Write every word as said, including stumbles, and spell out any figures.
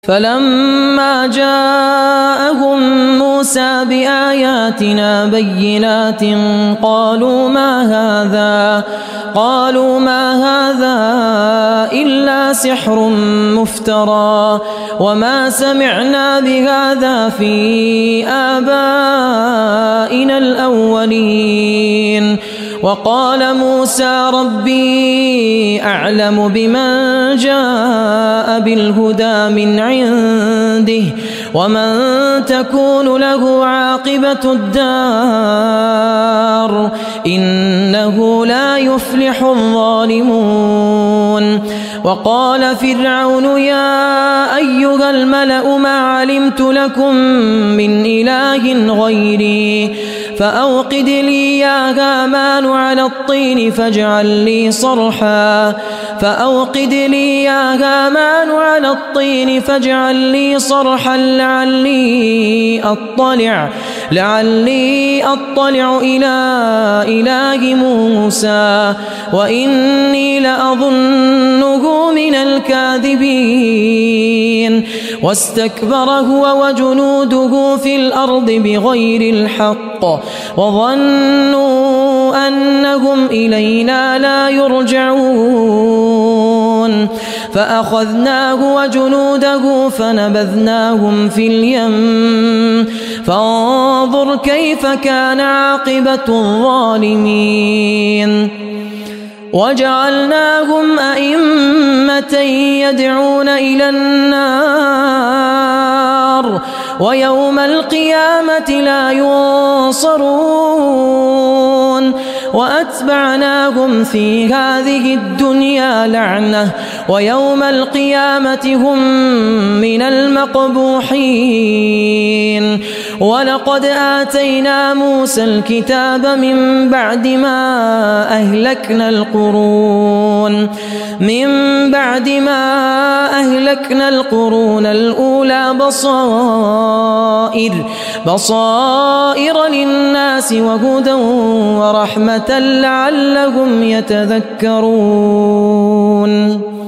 فلما جاءهم موسى بآياتنا بينات قالوا ما هذا قالوا ما هذا إلا سحر مفترى وما سمعنا بهذا في آبائنا الأولين. وقال موسى ربي أعلم بمن جاء بالهدى من عنده ومن تكون له عاقبة الدار إنه لا يفلح الظالمون. وقال فرعون يا أيها الملأ ما علمت لكم من إله غيري فأوقد لي يا هامان على الطين فاجعل لي صرحا فأوقد لي يا هامان على الطين فاجعل لي صرحا لعلي أطلع لعلي أطلع إلى إله موسى وإني لأظنه من الكاذبين. واستكبر هو وجنوده في الأرض بغير الحق وظنوا أنهم إلينا لا يرجعون فأخذناه وجنوده فنبذناهم في اليم فانظر كيف كان عاقبة الظالمين. وجعلناهم أئمة يدعون إلى النار ويوم القيامة لا ينصرون. وأتبعناهم في هذه الدنيا لعنة ويوم القيامة هم من المقبوحين. ولقد آتينا موسى الكتاب من بعد ما أهلكنا القرون من بعد ما أهلكنا القرون الأولى بصائر بصائر للناس وهدى ورحمة لعلهم يتذكرون.